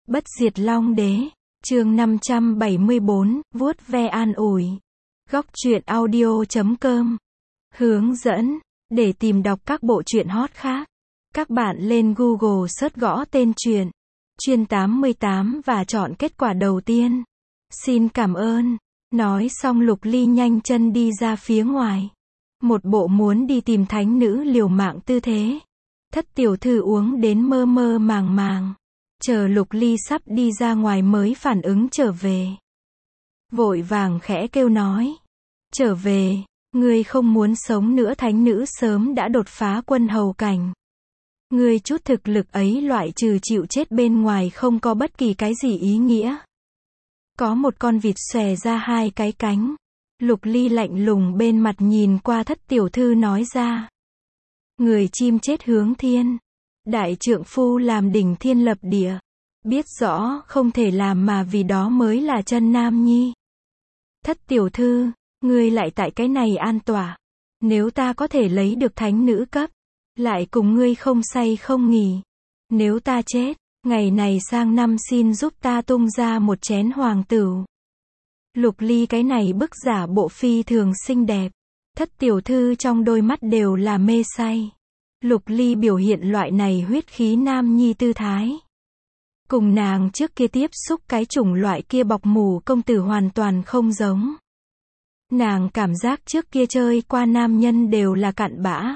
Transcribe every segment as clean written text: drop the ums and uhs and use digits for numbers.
Bất diệt Long Đế, chương 574, vuốt ve an ủi. Góc truyện audio.com. Hướng dẫn, để tìm đọc các bộ truyện hot khác. Các bạn lên Google search gõ tên truyện, Chuyên 88 và chọn kết quả đầu tiên. Xin cảm ơn. Nói xong Lục Ly nhanh chân đi ra phía ngoài. Một bộ muốn đi tìm thánh nữ liều mạng tư thế. Thất tiểu thư uống đến mơ mơ màng màng. Chờ Lục Ly sắp đi ra ngoài mới phản ứng trở về. Vội vàng khẽ kêu nói. Trở về, ngươi không muốn sống nữa, thánh nữ sớm đã đột phá quân hầu cảnh. Ngươi chút thực lực ấy loại trừ chịu chết bên ngoài không có bất kỳ cái gì ý nghĩa. Có một con vịt xòe ra hai cái cánh. Lục Ly lạnh lùng bên mặt nhìn qua thất tiểu thư nói ra. Người chim chết hướng thiên. Đại trượng phu làm đỉnh thiên lập địa. Biết rõ không thể làm mà vì đó mới là chân nam nhi. Thất tiểu thư, ngươi lại tại cái này an tỏa. Nếu ta có thể lấy được thánh nữ cấp, lại cùng ngươi không say không nghỉ. Nếu ta chết, ngày này sang năm xin giúp ta tung ra một chén hoàng tửu. Lục Ly cái này bức giả bộ phi thường xinh đẹp. Thất tiểu thư trong đôi mắt đều là mê say. Lục Ly biểu hiện loại này huyết khí nam nhi tư thái. Cùng nàng trước kia tiếp xúc cái chủng loại kia bọc mù công tử hoàn toàn không giống. Nàng cảm giác trước kia chơi qua nam nhân đều là cặn bã.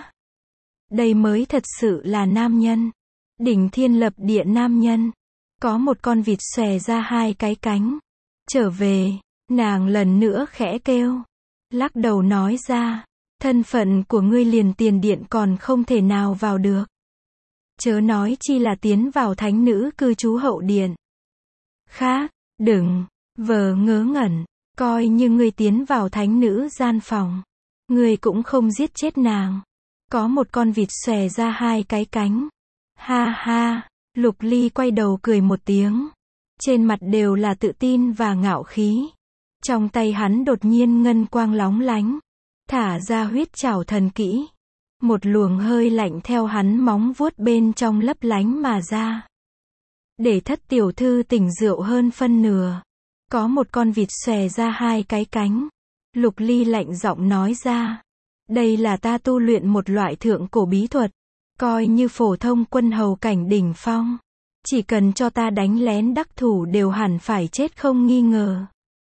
Đây mới thật sự là nam nhân. Đỉnh thiên lập địa nam nhân. Có một con vịt xòe ra hai cái cánh. Trở về, nàng lần nữa khẽ kêu. Lắc đầu nói ra. Thân phận của ngươi liền tiền điện còn không thể nào vào được. Chớ nói chi là tiến vào thánh nữ cư trú hậu điện. Khác, đừng, vờ ngớ ngẩn, coi như ngươi tiến vào thánh nữ gian phòng. Ngươi cũng không giết chết nàng. Có một con vịt xòe ra hai cái cánh. Ha ha, Lục Ly quay đầu cười một tiếng. Trên mặt đều là tự tin và ngạo khí. Trong tay hắn đột nhiên ngân quang lóng lánh. Thả ra huyết trảo thần kỹ. Một luồng hơi lạnh theo hắn móng vuốt bên trong lấp lánh mà ra. Để thất tiểu thư tỉnh rượu hơn phân nửa. Có một con vịt xòe ra hai cái cánh. Lục Ly lạnh giọng nói ra. Đây là ta tu luyện một loại thượng cổ bí thuật. Coi như phổ thông quân hầu cảnh đỉnh phong. Chỉ cần cho ta đánh lén đắc thủ đều hẳn phải chết không nghi ngờ.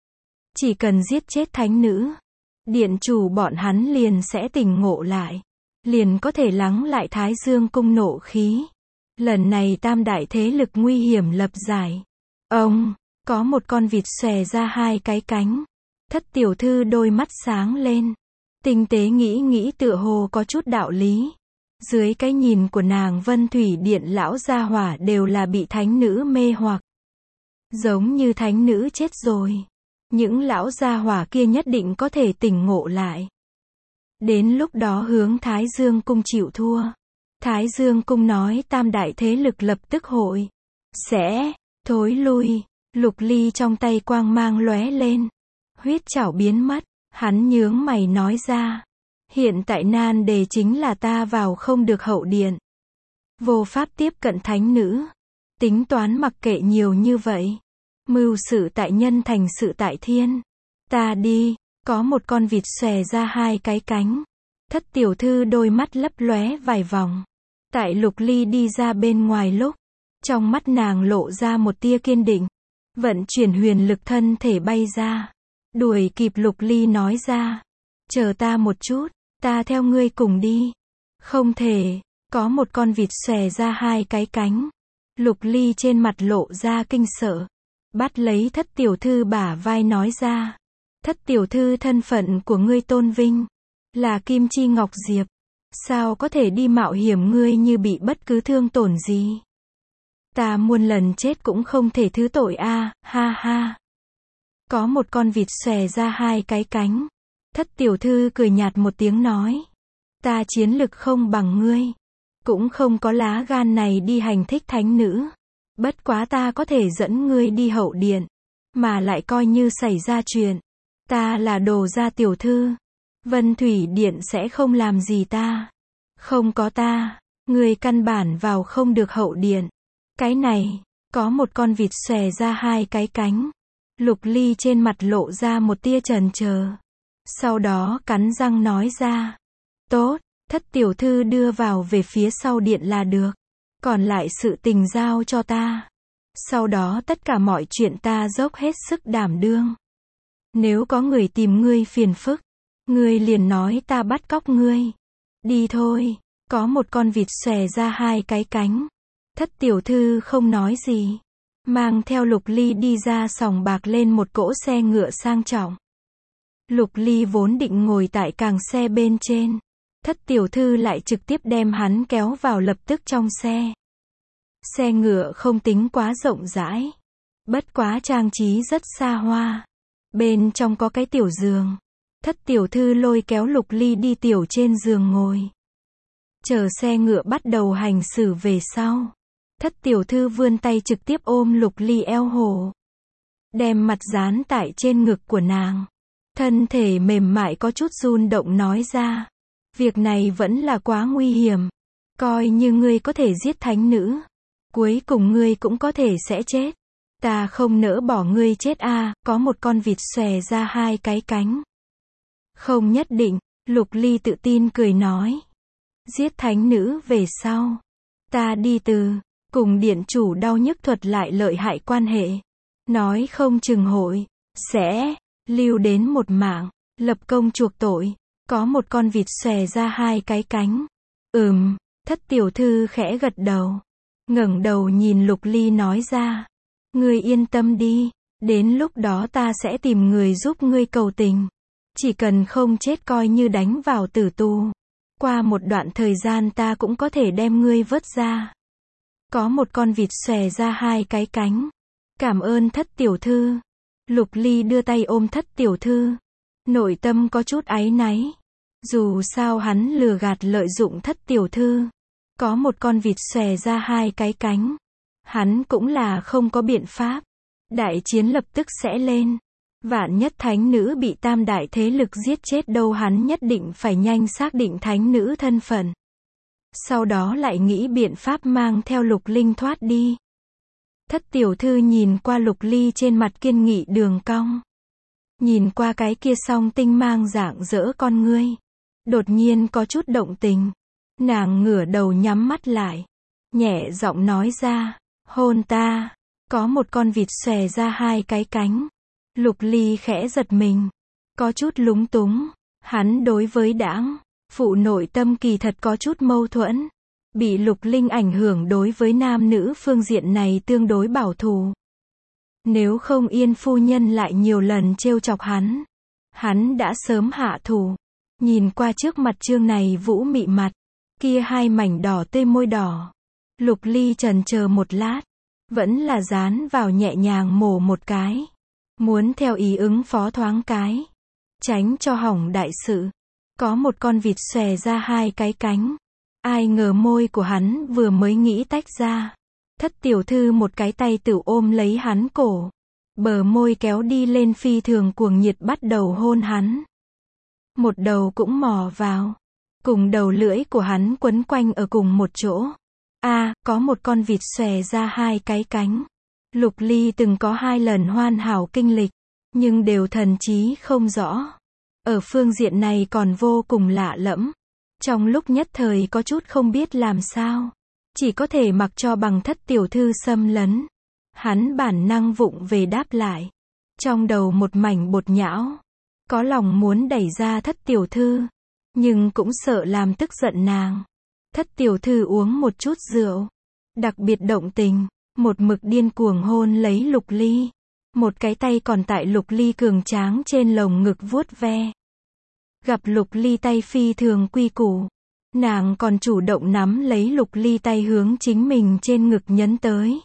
Chỉ cần giết chết thánh nữ. Điện chủ bọn hắn liền sẽ tỉnh ngộ lại. Liền có thể lắng lại Thái Dương cung nộ khí. Lần này tam đại thế lực nguy hiểm lập giải. Ông, có một con vịt xòe ra hai cái cánh. Thất tiểu thư đôi mắt sáng lên. Tinh tế nghĩ tựa hồ có chút đạo lý. Dưới cái nhìn của nàng Vân Thủy Điện lão gia hỏa đều là bị thánh nữ mê hoặc. Giống như thánh nữ chết rồi. Những lão gia hỏa kia nhất định có thể tỉnh ngộ lại. Đến lúc đó hướng Thái Dương cung chịu thua. Thái Dương cung nói tam đại thế lực lập tức hội. Sẽ, thối lui. Lục Ly trong tay quang mang lóe lên. Huyết trảo biến mất. Hắn nhướng mày nói ra. Hiện tại nan đề chính là ta vào không được hậu điện. Vô pháp tiếp cận thánh nữ. Tính toán mặc kệ nhiều như vậy. Mưu sự tại nhân thành sự tại thiên. Ta đi. Có một con vịt xòe ra hai cái cánh. Thất tiểu thư đôi mắt lấp lóe vài vòng. Tại Lục Ly đi ra bên ngoài lúc. Trong mắt nàng lộ ra một tia kiên định. Vận chuyển huyền lực thân thể bay ra. Đuổi kịp Lục Ly nói ra. Chờ ta một chút, ta theo ngươi cùng đi. Không thể, có một con vịt xòe ra hai cái cánh. Lục Ly trên mặt lộ ra kinh sợ. Bắt lấy thất tiểu thư bả vai nói ra. Thất tiểu thư thân phận của ngươi tôn vinh. Là Kim Chi Ngọc Diệp. Sao có thể đi mạo hiểm ngươi như bị bất cứ thương tổn gì. Ta muôn lần chết cũng không thể thứ tội a, ha ha. Có một con vịt xòe ra hai cái cánh. Thất tiểu thư cười nhạt một tiếng nói. Ta chiến lực không bằng ngươi. Cũng không có lá gan này đi hành thích thánh nữ. Bất quá ta có thể dẫn ngươi đi hậu điện. Mà lại coi như xảy ra chuyện. Ta là đồ gia tiểu thư. Vân Thủy Điện sẽ không làm gì ta. Không có ta, ngươi căn bản vào không được hậu điện. Cái này, Có một con vịt xòe ra hai cái cánh. Lục Ly trên mặt lộ ra một tia chần chờ. Sau đó cắn răng nói ra. Tốt, Thất tiểu thư đưa vào về phía sau điện là được. Còn lại sự tình giao cho ta. Sau đó tất cả mọi chuyện ta dốc hết sức đảm đương. Nếu có người tìm ngươi phiền phức, ngươi liền nói ta bắt cóc ngươi. Đi thôi. Có một con vịt xòe ra hai cái cánh. Thất tiểu thư không nói gì. Mang theo Lục Ly đi ra sòng bạc lên một cỗ xe ngựa sang trọng. Lục Ly vốn định ngồi tại càng xe bên trên. Thất tiểu thư lại trực tiếp đem hắn kéo vào lập tức trong xe. Xe ngựa không tính quá rộng rãi. Bất quá trang trí rất xa hoa. Bên trong có cái tiểu giường. Thất tiểu thư lôi kéo Lục Ly đi tiểu trên giường ngồi. Chờ xe ngựa bắt đầu hành xử về sau. Thất tiểu thư vươn tay trực tiếp ôm Lục Ly eo hổ. Đem mặt dán tại trên ngực của nàng. Thân thể mềm mại có chút run động nói ra. Việc này vẫn là quá nguy hiểm. Coi như ngươi có thể giết thánh nữ. Cuối cùng ngươi cũng có thể sẽ chết. Ta không nỡ bỏ ngươi chết a. Có một con vịt xòe ra hai cái cánh. Không nhất định, Lục Ly tự tin cười nói. Giết thánh nữ về sau. Ta đi cùng điện chủ đau nhức thuật lại lợi hại quan hệ. Nói không chừng hội, sẽ, lưu đến một mạng, lập công chuộc tội. Có một con vịt xòe ra hai cái cánh. Thất tiểu thư khẽ gật đầu. Ngẩng đầu nhìn Lục Ly nói ra. Ngươi yên tâm đi, đến lúc đó ta sẽ tìm người giúp ngươi cầu tình. Chỉ cần không chết coi như đánh vào tử tù. Qua một đoạn thời gian ta cũng có thể đem ngươi vớt ra. Có một con vịt xòe ra hai cái cánh. Cảm ơn Thất tiểu thư. Lục Ly đưa tay ôm Thất tiểu thư. Nội tâm có chút áy náy. Dù sao hắn lừa gạt lợi dụng Thất tiểu thư. Có một con vịt xòe ra hai cái cánh. Hắn cũng là không có biện pháp. Đại chiến lập tức sẽ lên. Vạn nhất thánh nữ bị tam đại thế lực giết chết đâu, hắn nhất định phải nhanh xác định thánh nữ thân phận. Sau đó lại nghĩ biện pháp mang theo Lục Linh thoát đi. Thất tiểu thư nhìn qua Lục Ly trên mặt kiên nghị đường cong. Nhìn qua cái kia song tinh mang rạng rỡ con ngươi. Đột nhiên có chút động tình. Nàng ngửa đầu nhắm mắt lại. Nhẹ giọng nói ra. Hôn ta. Có một con vịt xòe ra hai cái cánh. Lục Ly khẽ giật mình. Có chút lúng túng. Hắn đối với đãng phụ nội tâm kỳ thật có chút mâu thuẫn. Bị Lục Linh ảnh hưởng đối với nam nữ phương diện này tương đối bảo thủ. Nếu không Yên phu nhân lại nhiều lần trêu chọc hắn đã sớm hạ thủ. Nhìn qua trước mặt chương này vũ mị mặt. Kia hai mảnh đỏ tươi môi đỏ. Lục Ly chần chờ một lát. Vẫn là dán vào nhẹ nhàng mổ một cái. Muốn theo ý ứng phó thoáng cái. Tránh cho hỏng đại sự. Có một con vịt xòe ra hai cái cánh. Ai ngờ môi của hắn vừa mới nghĩ tách ra. Thất tiểu thư một cái tay tự ôm lấy hắn cổ. Bờ môi kéo đi lên phi thường cuồng nhiệt bắt đầu hôn hắn. Một đầu cũng mò vào. Cùng đầu lưỡi của hắn quấn quanh ở cùng một chỗ. Có một con vịt xòe ra hai cái cánh. Lục Ly từng có 2 lần hoàn hảo kinh lịch. Nhưng đều thần trí không rõ. Ở phương diện này còn vô cùng lạ lẫm. Trong lúc nhất thời có chút không biết làm sao. Chỉ có thể mặc cho bằng Thất tiểu thư xâm lấn. Hắn bản năng vụng về đáp lại. Trong đầu một mảnh bột nhão. Có lòng muốn đẩy ra Thất tiểu thư. Nhưng cũng sợ làm tức giận nàng. Thất tiểu thư uống một chút rượu. Đặc biệt động tình. Một mực điên cuồng hôn lấy Lục Ly. Một cái tay còn tại Lục Ly cường tráng trên lồng ngực vuốt ve. Gặp Lục Ly tay phi thường quy củ. Nàng còn chủ động nắm lấy Lục Ly tay hướng chính mình trên ngực nhấn tới.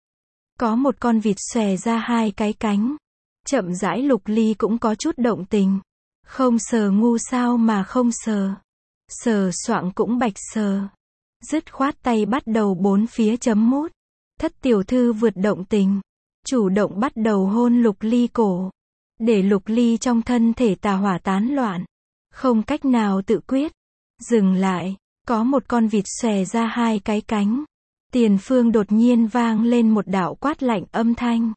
Có một con vịt xòe ra hai cái cánh. Chậm rãi Lục Ly cũng có chút động tình. Không sờ ngu sao mà không sờ. Sờ soạng cũng bạch sờ. Dứt khoát tay bắt đầu bốn phía chấm mút. Thất tiểu thư vượt động tình. Chủ động bắt đầu hôn Lục Ly cổ. Để Lục Ly trong thân thể tà hỏa tán loạn. Không cách nào tự quyết. Dừng lại. Có một con vịt xòe ra hai cái cánh. Tiền phương đột nhiên vang lên một đạo quát lạnh âm thanh.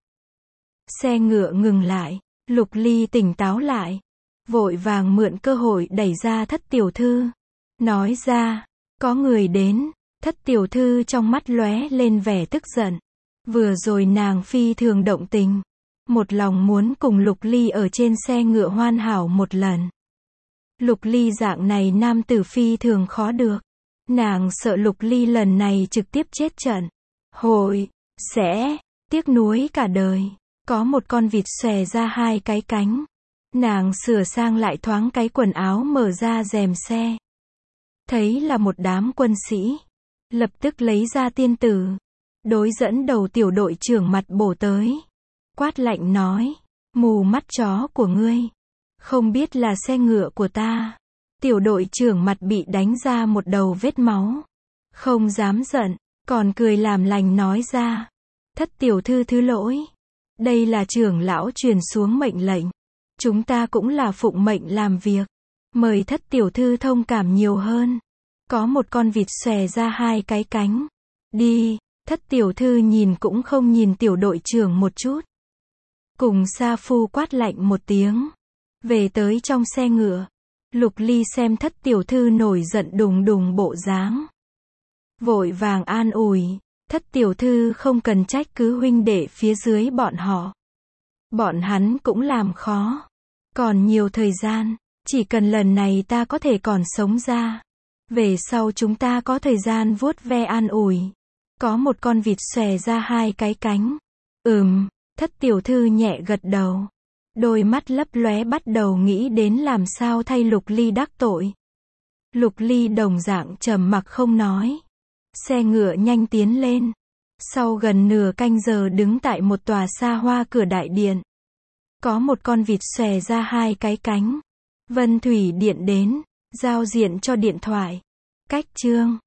Xe ngựa ngừng lại, Lục Ly tỉnh táo lại, vội vàng mượn cơ hội đẩy ra Thất tiểu thư. Nói ra, có người đến. Thất tiểu thư trong mắt lóe lên vẻ tức giận. Vừa rồi nàng phi thường động tình, một lòng muốn cùng Lục Ly ở trên xe ngựa hoàn hảo một lần. Lục Ly dạng này nam tử phi thường khó được. Nàng sợ Lục Ly lần này trực tiếp chết trận. Hội sẽ tiếc nuối cả đời. Có một con vịt xòe ra hai cái cánh. Nàng sửa sang lại thoáng cái quần áo, mở ra rèm xe. Thấy là một đám quân sĩ. Lập tức lấy ra tiên tử. Đối dẫn đầu tiểu đội trưởng mặt bổ tới. Quát lạnh nói. Mù mắt chó của ngươi. Không biết là xe ngựa của ta. Tiểu đội trưởng mặt bị đánh ra một đầu vết máu. Không dám giận, còn cười làm lành nói ra. Thất tiểu thư thứ lỗi. Đây là trưởng lão truyền xuống mệnh lệnh. Chúng ta cũng là phụng mệnh làm việc. Mời thất tiểu thư thông cảm nhiều hơn. Có một con vịt xòe ra hai cái cánh. Đi, thất tiểu thư nhìn cũng không nhìn tiểu đội trưởng một chút. Cùng Sa Phu quát lạnh một tiếng. Về tới trong xe ngựa. Lục Ly xem thất tiểu thư nổi giận đùng đùng bộ dáng. Vội vàng an ủi. Thất tiểu thư không cần trách cứ huynh đệ phía dưới bọn họ. Bọn hắn cũng làm khó. Còn nhiều thời gian. Chỉ cần lần này ta có thể còn sống ra. Về sau chúng ta có thời gian vuốt ve an ủi. Có một con vịt xòe ra hai cái cánh. Thất tiểu thư nhẹ gật đầu. Đôi mắt lấp lóe bắt đầu nghĩ đến làm sao thay Lục Ly đắc tội. Lục Ly đồng dạng trầm mặc không nói. Xe ngựa nhanh tiến lên. Sau gần nửa canh giờ đứng tại một tòa xa hoa cửa đại điện. Có một con vịt xòe ra hai cái cánh. Vân Thủy Điện đến, giao diện cho điện thoại. Cách chương